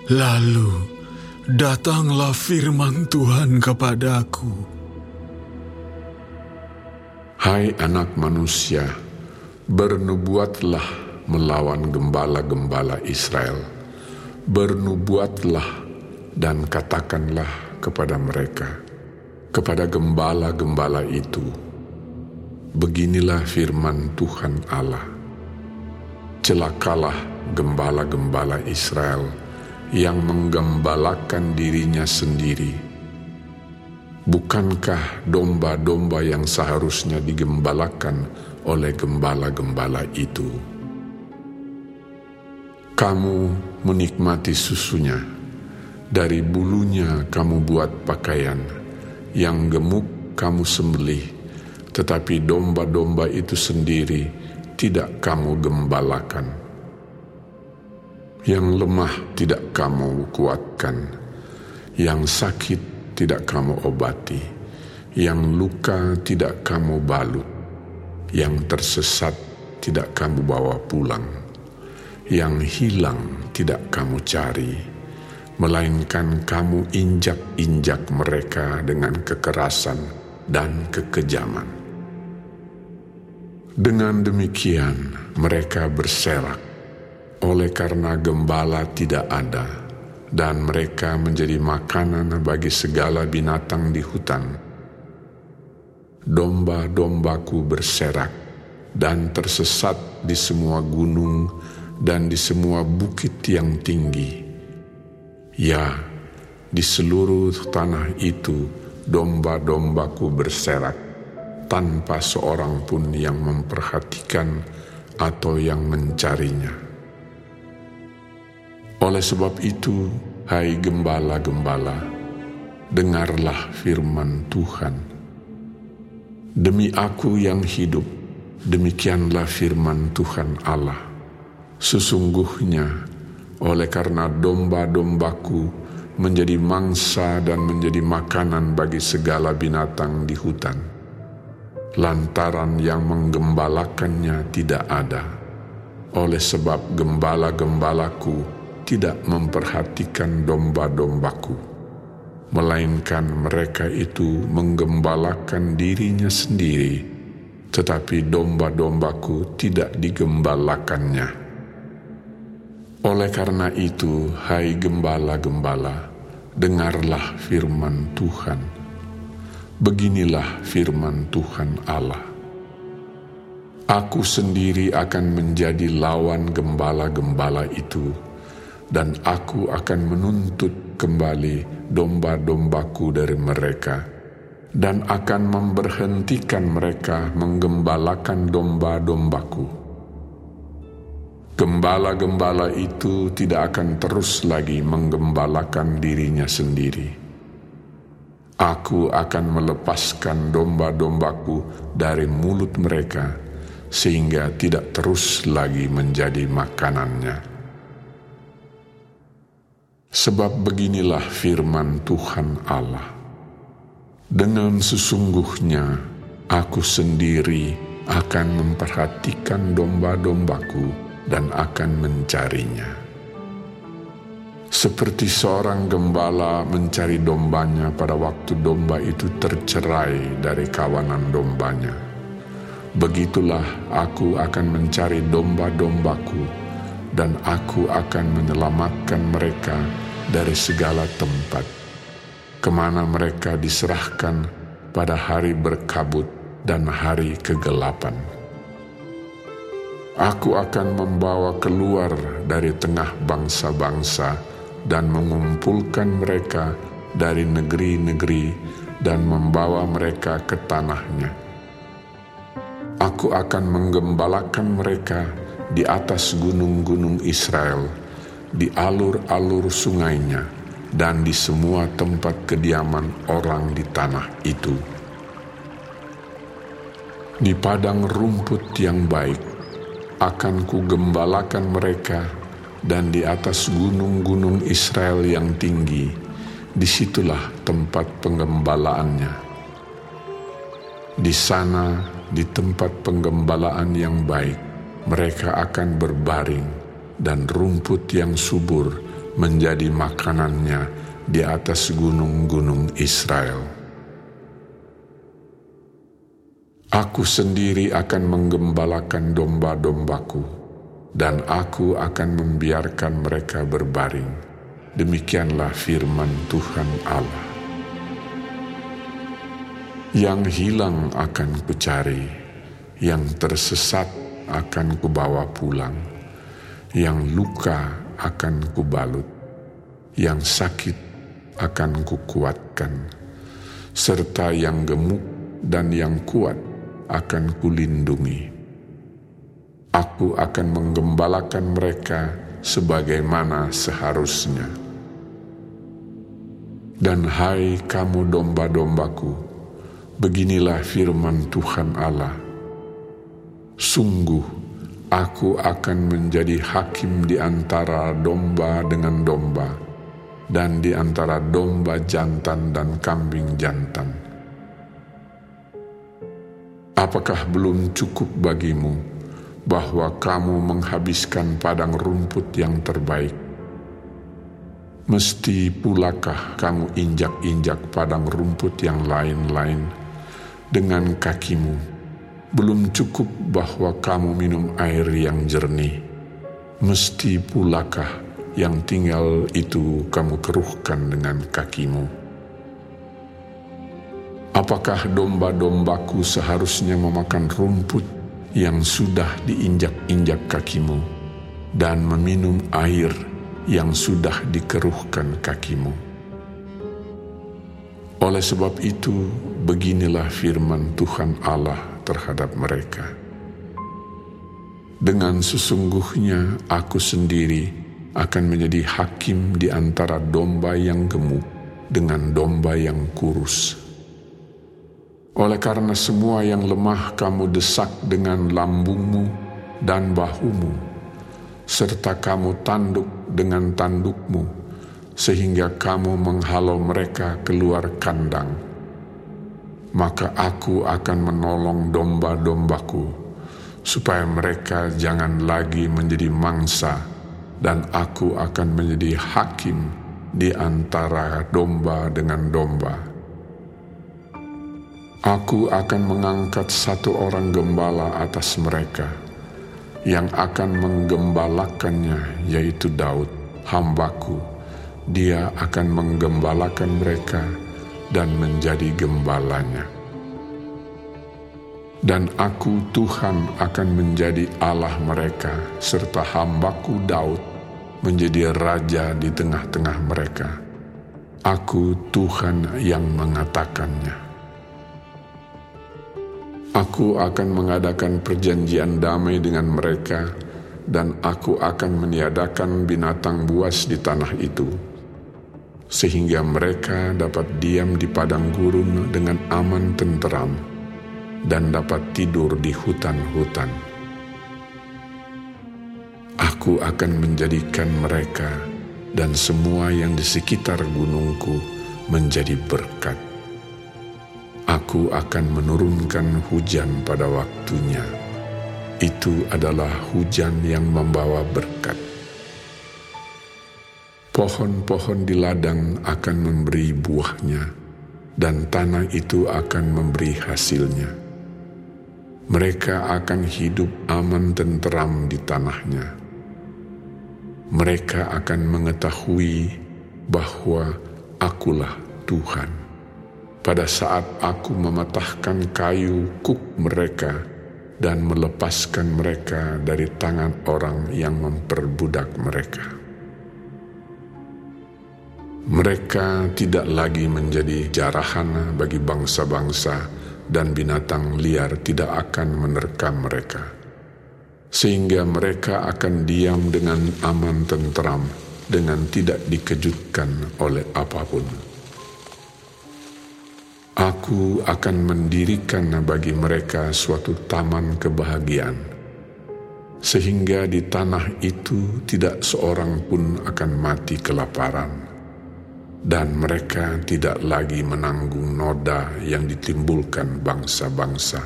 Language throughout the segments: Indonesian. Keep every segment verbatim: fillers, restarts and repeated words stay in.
Lalu datanglah firman Tuhan kepadaku. Hai anak manusia, bernubuatlah melawan gembala-gembala Israel. Bernubuatlah dan katakanlah kepada mereka, kepada gembala-gembala itu, beginilah firman Tuhan Allah. Celakalah gembala-gembala Israel yang menggembalakan dirinya sendiri. Bukankah domba-domba yang seharusnya digembalakan oleh gembala-gembala itu? Kamu menikmati susunya, dari bulunya kamu buat pakaian, yang gemuk kamu sembelih, tetapi domba-domba itu sendiri tidak kamu gembalakan. Yang lemah tidak kamu kuatkan, yang sakit tidak kamu obati, yang luka tidak kamu balut, yang tersesat tidak kamu bawa pulang, yang hilang tidak kamu cari, melainkan kamu injak-injak mereka dengan kekerasan dan kekejaman. Dengan demikian mereka berserak, oleh karena gembala tidak ada, dan mereka menjadi makanan bagi segala binatang di hutan. Domba-dombaku berserak dan tersesat di semua gunung dan di semua bukit yang tinggi. Ya, di seluruh tanah itu domba-dombaku berserak, tanpa seorang pun yang memperhatikan atau yang mencarinya. Oleh sebab itu, hai gembala-gembala, dengarlah firman Tuhan. Demi aku yang hidup, demikianlah firman Tuhan Allah. Sesungguhnya, oleh karena domba-dombaku menjadi mangsa dan menjadi makanan bagi segala binatang di hutan, lantaran yang menggembalakannya tidak ada, oleh sebab gembala-gembalaku tidak memperhatikan domba-dombaku, melainkan mereka itu menggembalakan dirinya sendiri, tetapi domba-dombaku tidak digembalakannya. Oleh karena itu, hai gembala-gembala, dengarlah firman Tuhan. Beginilah firman Tuhan Allah. Aku sendiri akan menjadi lawan gembala-gembala itu, dan aku akan menuntut kembali domba-dombaku dari mereka, dan akan memberhentikan mereka menggembalakan domba-dombaku. Gembala-gembala itu tidak akan terus lagi menggembalakan dirinya sendiri. Aku akan melepaskan domba-dombaku dari mulut mereka, sehingga tidak terus lagi menjadi makanannya. Sebab beginilah firman Tuhan Allah. Dengan sesungguhnya aku sendiri akan memperhatikan domba-dombaku dan akan mencarinya. Seperti seorang gembala mencari dombanya pada waktu domba itu tercerai dari kawanan dombanya, begitulah aku akan mencari domba-dombaku, dan aku akan menyelamatkan mereka dari segala tempat, kemana mereka diserahkan pada hari berkabut dan hari kegelapan. Aku akan membawa keluar dari tengah bangsa-bangsa dan mengumpulkan mereka dari negeri-negeri dan membawa mereka ke tanahnya. Aku akan menggembalakan mereka di atas gunung-gunung Israel, di alur-alur sungainya, dan di semua tempat kediaman orang di tanah itu. Di padang rumput yang baik akan kugembalakan mereka, dan di atas gunung-gunung Israel yang tinggi, disitulah tempat penggembalaannya. Di sana, di tempat penggembalaan yang baik, mereka akan berbaring, dan rumput yang subur menjadi makanannya di atas gunung-gunung Israel. Aku sendiri akan menggembalakan domba-dombaku, dan aku akan membiarkan mereka berbaring. Demikianlah firman Tuhan Allah. Yang hilang akan kucari, yang tersesat akan kubawa pulang, yang luka akan kubalut, yang sakit akan kukuatkan, serta yang gemuk dan yang kuat akan kulindungi. Aku akan menggembalakan mereka sebagaimana seharusnya. Dan hai kamu domba-dombaku, beginilah firman Tuhan Allah. Sungguh, aku akan menjadi hakim di antara domba dengan domba, dan di antara domba jantan dan kambing jantan. Apakah belum cukup bagimu bahwa kamu menghabiskan padang rumput yang terbaik? Mesti pulakah kamu injak-injak padang rumput yang lain-lain dengan kakimu? Belum cukup bahwa kamu minum air yang jernih? Mesti pulakah yang tinggal itu kamu keruhkan dengan kakimu? Apakah domba-dombaku seharusnya memakan rumput yang sudah diinjak-injak kakimu, dan meminum air yang sudah dikeruhkan kakimu? Oleh sebab itu, beginilah firman Tuhan Allah terhadap mereka. Dengan sesungguhnya aku sendiri akan menjadi hakim di antara domba yang gemuk dengan domba yang kurus. Oleh karena semua yang lemah kamu desak dengan lambungmu dan bahumu, serta kamu tanduk dengan tandukmu, sehingga kamu menghalau mereka keluar kandang, maka aku akan menolong domba-dombaku, supaya mereka jangan lagi menjadi mangsa, dan aku akan menjadi hakim di antara domba dengan domba. Aku akan mengangkat satu orang gembala atas mereka, yang akan menggembalakannya, yaitu Daud, hambaku. Dia akan menggembalakan mereka dan menjadi gembalanya. Dan aku Tuhan akan menjadi Allah mereka, serta hambaku Daud menjadi raja di tengah-tengah mereka. Aku Tuhan yang mengatakannya. Aku akan mengadakan perjanjian damai dengan mereka, dan aku akan meniadakan binatang buas di tanah itu, sehingga mereka dapat diam di padang gurun dengan aman tenteram, dan dapat tidur di hutan-hutan. Aku akan menjadikan mereka dan semua yang di sekitar gunungku menjadi berkat. Aku akan menurunkan hujan pada waktunya. Itu adalah hujan yang membawa berkat. Pohon-pohon di ladang akan memberi buahnya, dan tanah itu akan memberi hasilnya. Mereka akan hidup aman tenteram di tanahnya. Mereka akan mengetahui bahwa Akulah Tuhan. Pada saat aku mematahkan kayu kuk mereka dan melepaskan mereka dari tangan orang yang memperbudak mereka. Mereka tidak lagi menjadi jarahana bagi bangsa-bangsa, dan binatang liar tidak akan menerkam mereka, sehingga mereka akan diam dengan aman tenteram, dengan tidak dikejutkan oleh apapun. Aku akan mendirikan bagi mereka suatu taman kebahagiaan, sehingga di tanah itu tidak seorang pun akan mati kelaparan, dan mereka tidak lagi menanggung noda yang ditimbulkan bangsa-bangsa.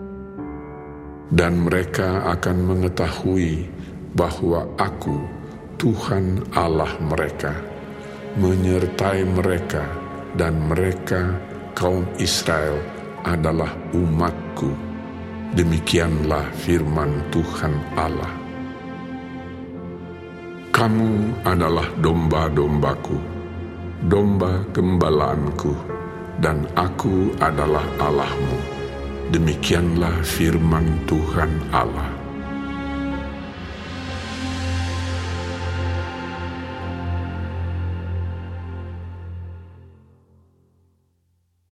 Dan mereka akan mengetahui bahwa Aku, Tuhan Allah mereka, menyertai mereka, dan mereka, kaum Israel, adalah umatku. Demikianlah firman Tuhan Allah. Kamu adalah domba-dombaku, domba gembalaanku, dan aku adalah Allahmu. Demikianlah firman Tuhan Allah.